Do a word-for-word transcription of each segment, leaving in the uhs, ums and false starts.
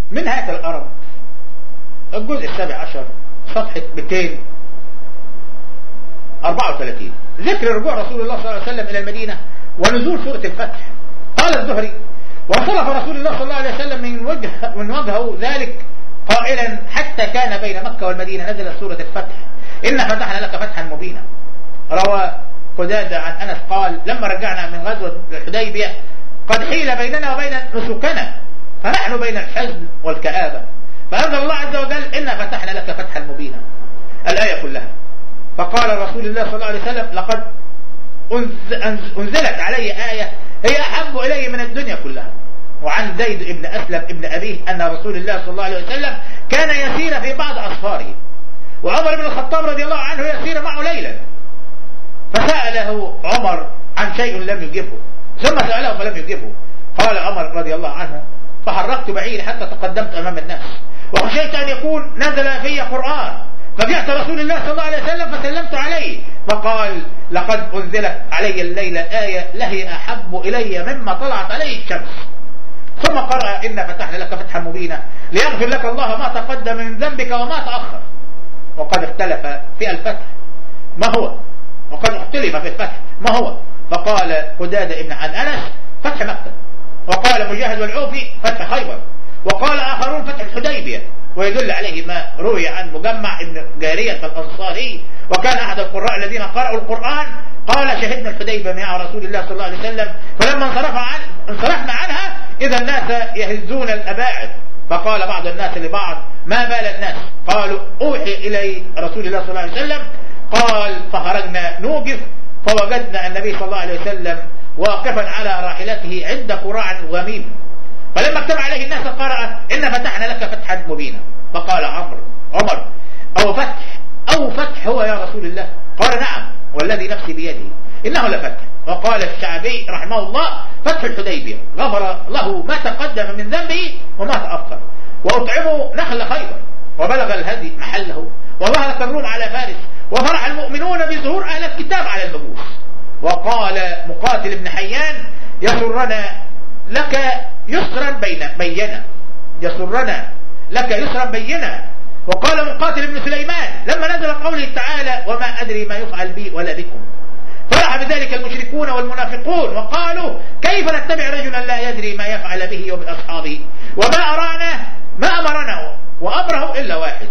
من هات الأرم الجزء السابع عشر صفحة مئتين وأربعة وثلاثين، ذكر رجوع رسول الله صلى الله عليه وسلم إلى المدينة ونزول سورة الفتح. قال الزهري: وصرف رسول الله صلى الله عليه وسلم من وجه من وجهه ذلك قائلا: حتى كان بين مكة والمدينة نزلت سورة الفتح، إن فتحنا لك فتحا مبينا. روى قتادة عن أنس قال: لما رجعنا من غزوة الحديبية قد حيل بيننا وبين نسكنا، فنحن بين الحزن والكآبة، فأنزل الله عز وجل: إن فتحنا لك فتحا مبينا، الآية كلها. فقال رسول الله صلى الله عليه وسلم: لقد أنزلت علي آية هي أحب إلي من الدنيا كلها. وعن زيد بن أسلم ابن أبيه أن رسول الله صلى الله عليه وسلم كان يسير في بعض أسفاره، وعمر بن الخطاب رضي الله عنه يسير معه ليلا، فسأله عمر عن شيء لم يجبه، ثم سأله فلم يجبه. قال عمر رضي الله عنه: فحركت بعيري حتى تقدمت أمام الناس، وخشيت أن يكون نزل في قرآن، فجاءت رسول الله صلى الله عليه وسلم فسلمت عليه، فقال: لقد أنزلت علي الليلة آية لهي أحب إلي مما طلعت عليه الشمس. ثم قرأ: إن فتحنا لك فتحا مبينا ليغفر لك الله ما تقدم من ذنبك وما تأخر. وقد اختلف في الفتح ما هو، وقد اختلف في الفتح ما هو، فقال قتادة ابن عن أنس: فتح مكة، وقال مجاهد والعوفي: فتح خيبر، وقال آخرون: فتح الحديبية. ويدل عليه ما روي عن مجمع ابن جارية الأنصاري، وكان أحد القراء الذين قرأوا القرآن قال: شهدنا الحديبية مع رسول الله صلى الله عليه وسلم، فلما انصرف عن انصرفنا عنها إذا الناس يهزون الأباعد، فقال بعض الناس لبعض: ما بال الناس؟ قالوا: أوحي إلي رسول الله صلى الله عليه وسلم. قال: فخرجنا نوقف فوجدنا النبي صلى الله عليه وسلم واقفا على راحلته عند قراع غميم، فلما اجتمع عليه الناس قرأ: إن فتحنا لك فتحا مبينا. فقال عمرو عمر: أو فتح أو فتح هو يا رسول الله؟ قال: نعم والذي نفسي بيده إنه لفتح. وقال الشعبي رحمه الله: فتح الحديبية غفر له ما تقدم من ذنبه وما تأخر، وأطعموا نخل خيبر، وبلغ الهدي محله، وظهرت الروم على فارس، وفرح المؤمنون بظهور أهل الكتاب على المجوس. وقال مقاتل بن حيان: يسرنا لك يسرا بينا يسرنا لك يسرا بينا. وقال مقاتل بن سليمان: لما نزل قوله تعالى: وما أدري ما يفعل بي ولا بكم، فرح بذلك المشركون والمنافقون، وقالوا: كيف نتبع رجلا لا يدري ما يفعل به وبأصحابه، وما أرانا ما أمرنا وأمره إلا واحد.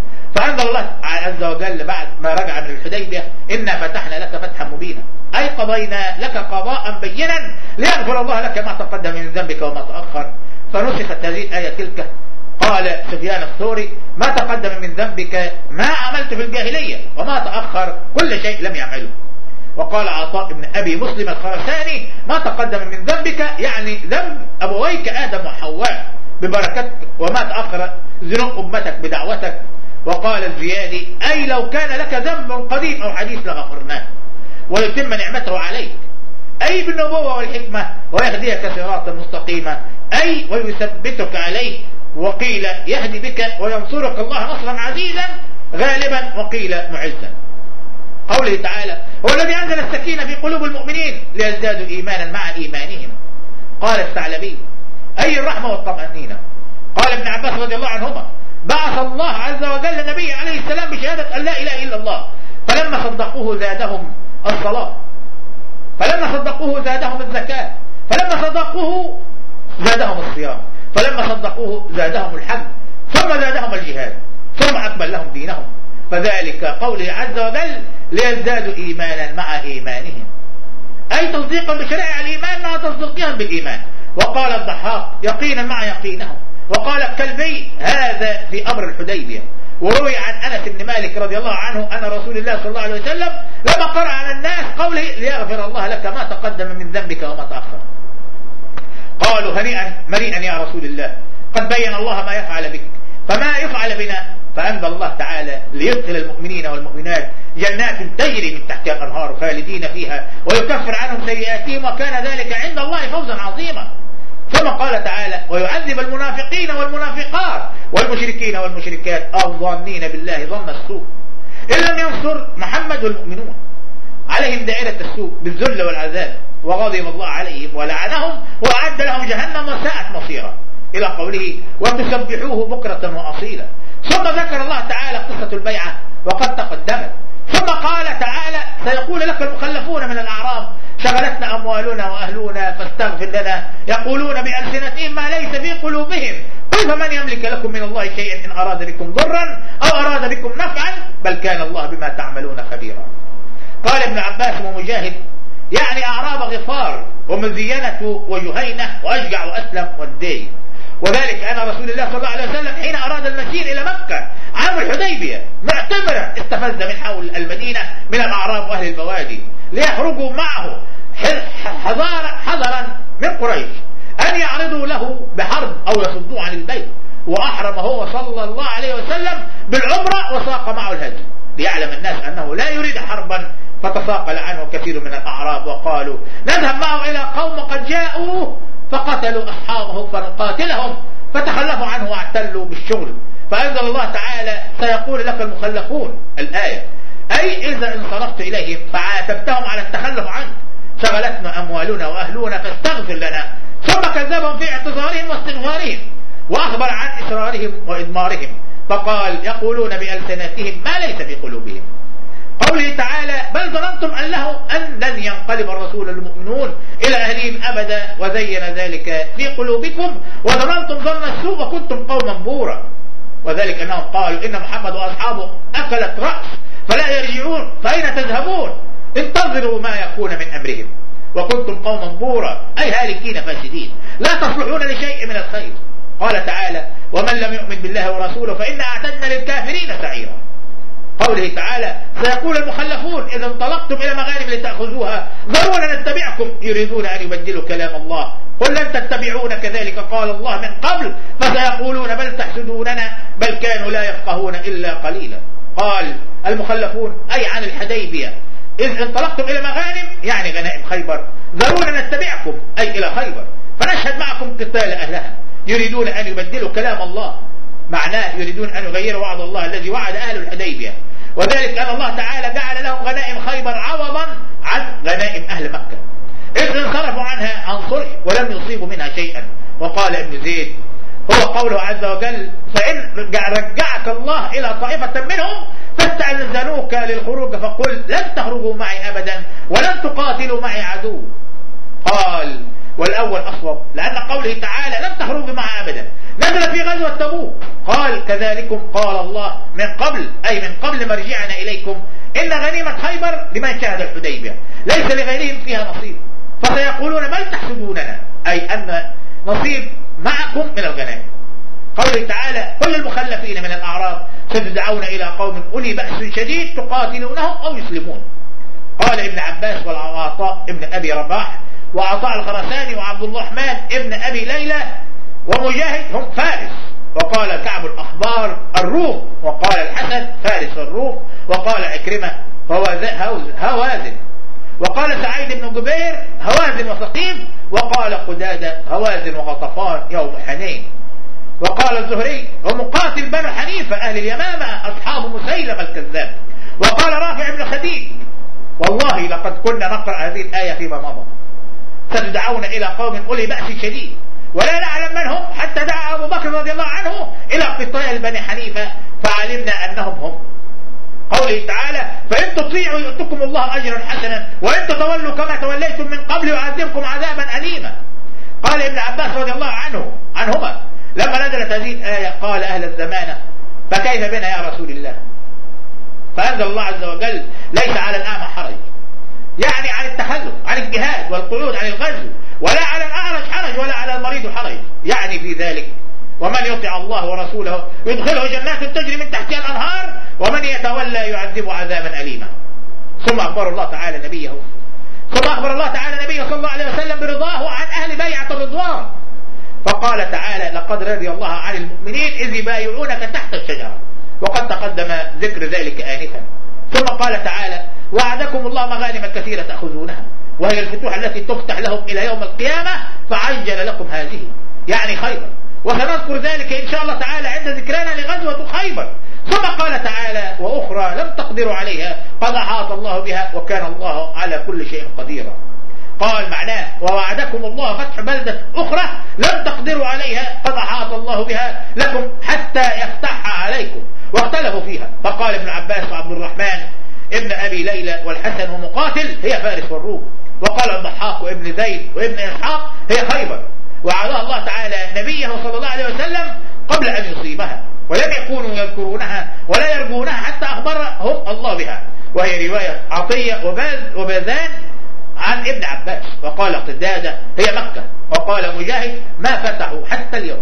فأنزل الله عز وجل بعد ما رجع من الحديبية: إنا فتحنا لك فتحا مبينا، أي قضينا لك قضاء بينا ليغفر الله لك ما تقدم من ذنبك وما تأخر. فنسخت هذه الآية تلك. قال سفيان الثوري: ما تقدم من ذنبك ما عملت في الجاهلية، وما تأخر كل شيء لم يعمله. وقال عطاء بن أبي مسلم الخرساني: ما تقدم من ذنبك يعني ذنب أبويك آدم وحواء ببركتك، وما تأخر ذنوب أمتك بدعوتك. وقال الزيادي: أي لو كان لك ذنب قديم أو حديث لغفرناه، ويتم نعمته عليك، أي بالنبوة والحكمة، ويهديك صراطا مستقيما، أي ويثبتك عليه. وقيل يهدي بك وينصرك الله نصرا عزيزا غالبا، وقيل معزا. قوله تعالى: هو الذي أنزل السكينة في قلوب المؤمنين ليزدادوا إيمانا مع إيمانهم. قال الثعلبي: أي الرحمة والطمأنينة. قال ابن عباس رضي الله عنهما: بعث الله عز وجل النبي عليه السلام بشهادة أن لا إله إلا الله، فلما صدقوه زادهم الصلاة، فلما صدقوه زادهم الزكاة، فلما صدقوه زادهم الصيام، فلما صدقوه زادهم الحج، ثم زادهم الجهاد، ثم أكمل لهم دينهم. فذلك قوله عز وجل: ليزدادوا إيمانا مع إيمانهم، أي تصديقا بشرائع الإيمان مع تصديقهم بالإيمان. وقال الضحاك: يقينا مع يقينهم. وقال الكلبي: هذا في أمر الحديبية. وروي عن أنس بن مالك رضي الله عنه أن رسول الله صلى الله عليه وسلم لما قرأ على الناس قوله: ليغفر الله لك ما تقدم من ذنبك وما تأخر، قالوا: هنيئا مريئا يا رسول الله، قد بين الله ما يفعل بك، فما يفعل بنا؟ فأنزل الله تعالى: ليدخل المؤمنين والمؤمنات جنات تجري من تحتها الأنهار خالدين فيها ويكفر عنهم سيئاتهم وكان ذلك عند الله فوزا عظيما. ثم قال تعالى: ويعذب المنافقين والمنافقات والمشركين والمشركات الظانين بالله ظن السوء، إن لم ينصر محمد والمؤمنون عليهم دائرة السوء بالذل والعذاب، وغضب الله عليهم ولعنهم وأعد لهم جهنم وساءت مصيرا. إلى قوله وتسبحوه بكرة وأصيلا. ثم ذكر الله تعالى قصة البيعة وقد تقدمت، ثم قال تعالى سيقول لك المخلفون من الأعراب شغلتنا أموالنا وأهلنا فاستغفر لنا يقولون بألسنتهم ما ليس في قلوبهم قل فمن يملك لكم من الله شيئا إن أراد بكم ضرا أو أراد بكم نفعا بل كان الله بما تعملون خبيرا. قال ابن عباس ومجاهد يعني أعراب غفار ومزينة وجهينة وأشجع وأسلم والدين، وذلك أن رسول الله صلى الله عليه وسلم حين أراد المسير إلى مكة عام الحديبية معتمرا استفز من حول المدينة من الأعراب وأهل البوادي ليخرجوا معه حذرا من قريش أن يعرضوا له بحرب أو يصدوا عن البيت، وأحرم هو صلى الله عليه وسلم بالعمرة وساق معه الهدي ليعلم الناس أنه لا يريد حربا، فتساقل عنه كثير من الأعراب وقالوا نذهب معه إلى قوم قد جاءوا فقتلوا أصحابه فنقاتلهم، فتخلفوا عنه واعتلوا بالشغل. فأنزل الله تعالى سيقول لك المخلفون الآية أي إذا انصرفت إليهم فعاتبتهم على التخلف عنك شغلتنا أموالنا وأهلنا فاستغفر لنا، ثم كذبهم في اعتذارهم واستغفارهم وأخبر عن إصرارهم وإدمارهم فقال يقولون بألسنتهم ما ليس في قلوبهم. قوله تعالى بل ظننتم أنه أن لن ينقلب الرسول المؤمنون إلى أهلهم أبدا وزين ذلك في قلوبكم وظننتم ظن السوء وكنتم قوما بورا، وذلك أنهم قالوا إن محمد وأصحابه أكلت رأس فلا يرجعون فأين تذهبون انتظروا ما يكون من أمرهم وكنتم قوما بورا أي هالكين فاسدين لا تصلحون لشيء من الخير. قال تعالى ومن لم يؤمن بالله ورسوله فإنا أعتدنا للكافرين سعيرا. قوله تعالى سيقول المخلفون إذا انطلقتم إلى مغانم لتأخذوها ذرونا نتبعكم يريدون أن يبدلوا كلام الله قل لن تتبعون كذلك قال الله من قبل فسيقولون بل تحسدوننا بل كانوا لا يفقهون إلا قليلا. قال المخلفون أي عن الحديبية إذ انطلقتم إلى مغانم يعني غنائم خيبر ذرونا نتبعكم أي إلى خيبر فنشهد معكم قتال أهلها يريدون أن يبدلوا كلام الله، معناه يريدون أن يغيروا وعد الله الذي وعد أهل الحديبية، وذلك أن الله تعالى جعل لهم غنائم خيبر عوضا عن غنائم أهل مكة إذ انصرفوا عنها عن صلح ولم يصيبوا منها شيئا. وقال ابن زيد هو قوله عز وجل فإن رجعك الله إلى طائفة منهم فاستأذنوك للخروج فقل لن تخرجوا معي أبدا ولن تقاتلوا معي عدو. قال والأول أصوب لأن قوله تعالى لن تخرجوا معي أبدا نزل في غزوة تبوك قال كذلكم قال الله من قبل أي من قبل مرجعنا إليكم إن غنيمة خيبر لمن شهد الحديبية ليس لغيرهم فيها نصيب فسيقولون بل تحسدوننا أي أن نصيب معكم من الغنائم. قوله تعالى كل المخلفين من الأعراب ستدعون إلى قوم أولي بأس شديد تقاتلونهم أو يسلمون. قال ابن عباس والعطاء ابن أبي رباح وعطاء الخرساني وعبد الرحمن ابن أبي ليلى ومجاهد هم فارس، وقال كعب الأخبار الروم، وقال الحسن فارس الروم، وقال عكرمة هوازن، وقال سعيد بن جبير هوازن وثقيف، وقال قدادة هوازن وغطفان يوم حنين، وقال الزهري ومقاتل بنو حنيفة أهل اليمامة أصحاب مسيلم الكذاب، وقال رافع بن خديج والله لقد كنا نقرأ هذه الآية فيما مضى ستدعون إلى قوم أولي بأس شديد ولا نعلم من هم حتى دعا أبو بكر رضي الله عنه إلى قتال بني حنيفة فعلمنا أنهم هم. قوله تعالى فإن تطيعوا يؤتكم الله أجرا حسنا وإن تتولوا كما توليتم من قبل يعذبكم عذابا أليما. قال ابن عباس رضي الله عنه عنهما لما نزلت هذه الآية قال أهل الزمانة فكيف بنا يا رسول الله؟ فأنزل الله عز وجل ليس على الأعمى حرج يعني عن التخلف عن الجهاد والقعود عن الغزو ولا على الأعرج حرج ولا على المريض حرج، يعني في ذلك ومن يطع الله ورسوله يدخله جنات تجري من تحتها الأنهار ومن يتولى يعذب عذابا أليما. ثم أخبر الله تعالى نبيه ثم أخبر الله تعالى نبيه صلى الله عليه وسلم برضاه عن أهل بيعة الرضوان فقال تعالى لقد رضي الله عن المؤمنين إذ يبايعونك تحت الشجرة وقد تقدم ذكر ذلك آنفا. ثم قال تعالى وعدكم الله مغانم كثيرة تأخذونها وهي الفتوح التي تفتح لهم إلى يوم القيامة فعجل لكم هذه يعني خيبر وسنذكر ذلك إن شاء الله تعالى عند ذكرنا لغزوة خيبر. ثم قال تعالى وأخرى لم تقدروا عليها قد أحاط الله بها وكان الله على كل شيء قديرا. قال معناه ووعدكم الله فتح بلدة أخرى لم تقدروا عليها قد أحاط بها لكم حتى يفتحها عليكم، واختلفوا فيها. فقال ابن عباس وعبد الرحمن ابن أبي ليلى والحسن ومقاتل هي فارس والروم، وقال الضحاك وابن زيد وابن إسحاق هي خيبر، وعلى الله تعالى نبيه صلى الله عليه وسلم قبل أن يصيبها، ولم يكونوا يذكرونها ولا يرجونها حتى أخبرهم الله بها. وهي رواية عطية وباذان عن ابن عباس. وقال قتادة هي مكة، وقال مجاهد ما فتحوا حتى اليوم.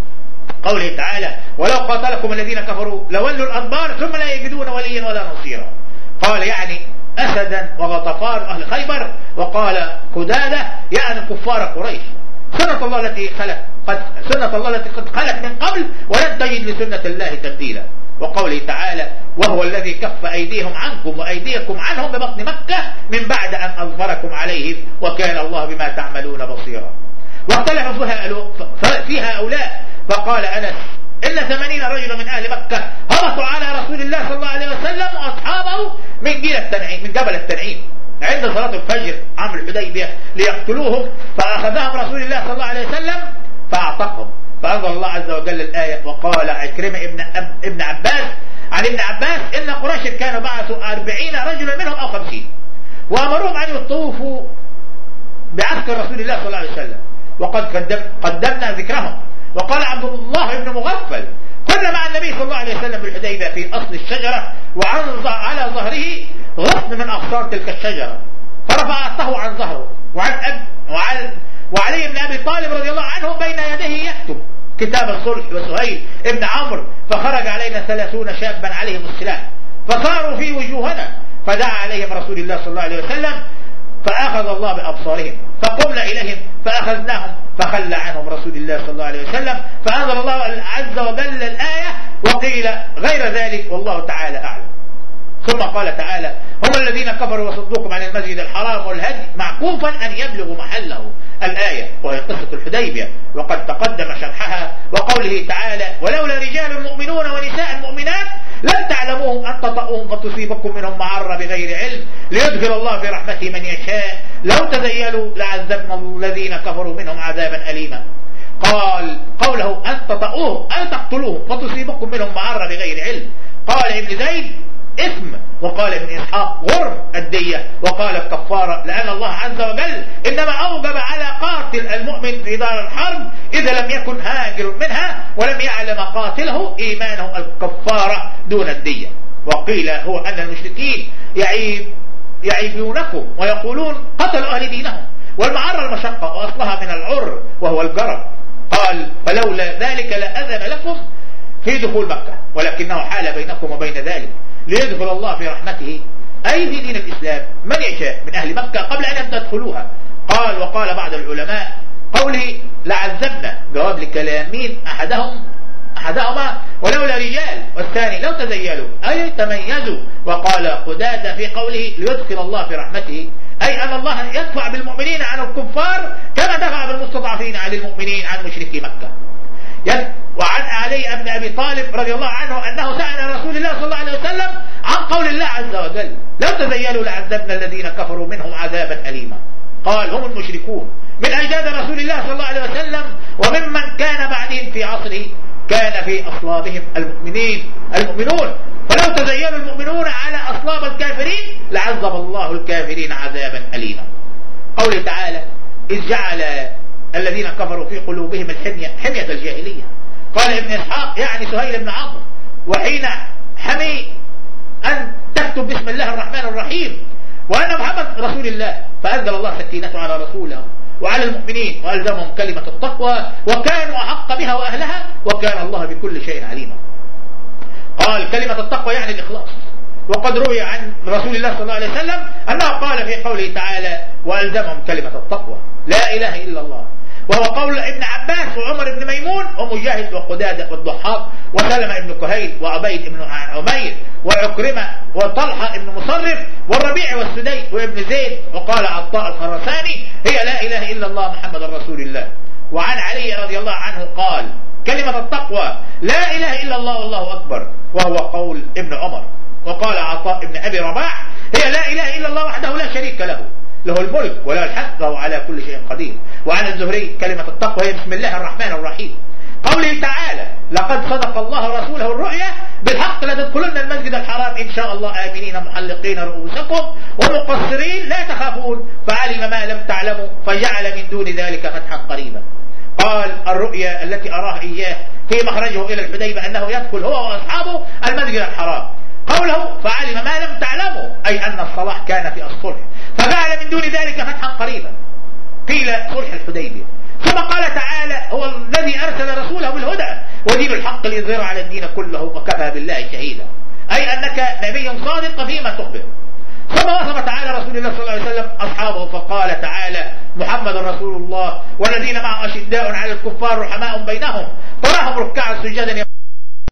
قوله تعالى ولو قاتلكم الذين كفروا لولوا الأدبار ثم لا يجدون وليا ولا نصيرا. قال يعني أسدا وغطفان أهل خيبر، وقال قتادة يعني كفار قريش. سنة الله التي خلت قد سنة الله التي قد خلت من قبل ولن تجد لسنة الله تبديلا. وقوله تعالى وهو الذي كف أيديهم عنكم وأيديكم عنهم ببطن مكة من بعد أن أظفركم عليهم وكان الله بما تعملون بصيرا. واختلفوا في هؤلاء، فقال أنس إن ثمانين رجلا من أهل مكة هبطوا على رسول الله صلى الله عليه وسلم وأصحابه من جيل التنعيم من جبل التنعيم عند صلاة الفجر عام الحديبية ليقتلوهم، فأخذهم رسول الله صلى الله عليه وسلم فأعتقهم. فأنزل الله عز وجل الآية وقال عكرمة ابن, ابن عباس عن ابن عباس إن قريش كانوا بعثوا أربعين رجلا منهم أو خمسين، وأمرهم أن يطوفوا بعسكر رسول الله صلى الله عليه وسلم، وقد قدم قدمنا ذكرهم. وقال عبد الله بن مغفل كنا مع النبي صلى الله عليه وسلم بالحديبية في أصل الشجرة، وعن على ظهره غصن من أغصان تلك الشجرة، فرفعته عن ظهره وعن أب وعن وعلي بن أبي طالب رضي الله عنه بين يديه يكتب كتاب الصلح وسهيل ابن عمرو، فخرج علينا ثلاثون شابا عليهم السلاح فصاروا في وجوهنا، فدعا عليهم رسول الله صلى الله عليه وسلم فأخذ الله بأبصارهم، فقمنا إليهم فأخذناهم فخلى عنهم رسول الله صلى الله عليه وسلم، فأنزل الله عز وجل الآية وقيل غير ذلك والله تعالى أعلم. ثم قال تعالى هم الذين كفروا وصدوكم عن المسجد الحرام والهدي معكوفا أن يبلغوا محله الآية، وهي قصة الحديبية وقد تقدم شرحها. وقوله تعالى ولولا رجال مؤمنون ونساء مؤمنات لن تعلموهم أن تطؤوهم فتصيبكم منهم معرة بغير علم ليدخل الله في رحمته من يشاء لو تزيلوا لعذبنا الذين كفروا منهم عذابا أليما. قال قوله أن تطؤوهم أن تقتلوهم فتصيبكم منهم معرة بغير علم. قال ابن زيد إثم، وقال ابن إسحاق غرم الدية، وقال الكفارة لأن الله عز وجل إنما أوجب على قاتل المؤمن في دار الحرب إذا لم يكن هاجر منها ولم يعلم قاتله إيمانه الكفارة دون الدية. وقيل هو أن المشركين يعيب يعيبونكم ويقولون قتلوا أهل دينهم، والمعرة المشقة وأصلها من العر وهو الجرب. قال فلولا ذلك لأذن لكم في دخول مكة ولكنه حال بينكم وبين ذلك ليدخل الله في رحمته أي في دين الإسلام من يشاء من أهل مكة قبل أن تدخلوها. قال وقال بعض العلماء قوله لعذبنا جواب لكلام مين أحدهم أحدهما ولولا رجال، والثاني لو تزيلوا أي تميزوا. وقال قتادة في قوله ليدخل الله في رحمته أي أن الله يدفع بالمؤمنين عن الكفار كما دفع بالمستضعفين عن المؤمنين عن مشركي مكة. وعن علي بن أبي طالب رضي الله عنه أنه سأل رسول الله صلى الله عليه وسلم عن قول الله عز وجل لو تزيلوا لعذبنا الذين كفروا منهم عذابا أليما. قال هم المشركون من أجداد رسول الله صلى الله عليه وسلم وممن كان بعدهم في عصره كان في أصلابهم المؤمنين المؤمنون، فلو تزيلوا المؤمنون على أصلاب الكافرين لعذب الله الكافرين عذابا أليما. قوله تعالى إذ جعل الذين كفروا في قلوبهم الحمية حمية الجاهلية. قال ابن إسحاق يعني سهيل بن عمرو وحين حمي أن تكتب بسم الله الرحمن الرحيم وأن محمد رسول الله، فأنزل الله سكينته على رسوله وعلى المؤمنين وألزمهم كلمة التقوى وكانوا أحق بها وأهلها وكان الله بكل شيء عليما. قال كلمة التقوى يعني الإخلاص. وقد روي عن رسول الله صلى الله عليه وسلم أنه قال في قوله تعالى وألزمهم كلمة التقوى لا إله إلا الله، وهو قول ابن عباس وعمر بن ميمون ومجاهد وقتادة والضحاك وسلمة بن كهيل وعبيد بن عمير وعكرمة وطلحة بن مصرف والربيع والسدي وابن زيد. وقال عطاء الخرساني هي لا إله إلا الله محمد رسول الله. وعن علي رضي الله عنه قال كلمة التقوى لا إله إلا الله والله أكبر، وهو قول ابن عمر. وقال عطاء بن أبي رباح هي لا إله إلا الله وحده لا شريك له له الملك وله الحمد وهو على كل شيء قدير. وعن الزهري كلمة التقوى هي بسم الله الرحمن الرحيم. قوله تعالى لقد صدق الله رسوله الرؤيا بالحق لتدخلن المسجد الحرام إن شاء الله آمنين محلقين رؤوسكم ومقصرين لا تخافون فعلم ما لم تعلموا فجعل من دون ذلك فتحا قريبا. قال الرؤيا التي أراها إياه في مخرجه إلى الحديبة أنه يدخل هو وأصحابه المسجد الحرام. قوله فعلم ما لم تعلموا أي أن الصلاح كان في الصلح فجعل من دون ذلك فتحا قريبا، قيل صلح الحديبية. ثم قال تعالى هو الذي أرسل رسوله بالهدى ودين الحق ليظهره على الدين كله وكفى بالله شهيدا، أي أنك نبي صادق فيما تخبر. ثم وصف تعالى رسول الله صلى الله عليه وسلم أصحابه فقال تعالى محمد رسول الله والذين معه أشداء على الكفار رحماء بينهم تراهم ركعا سجدا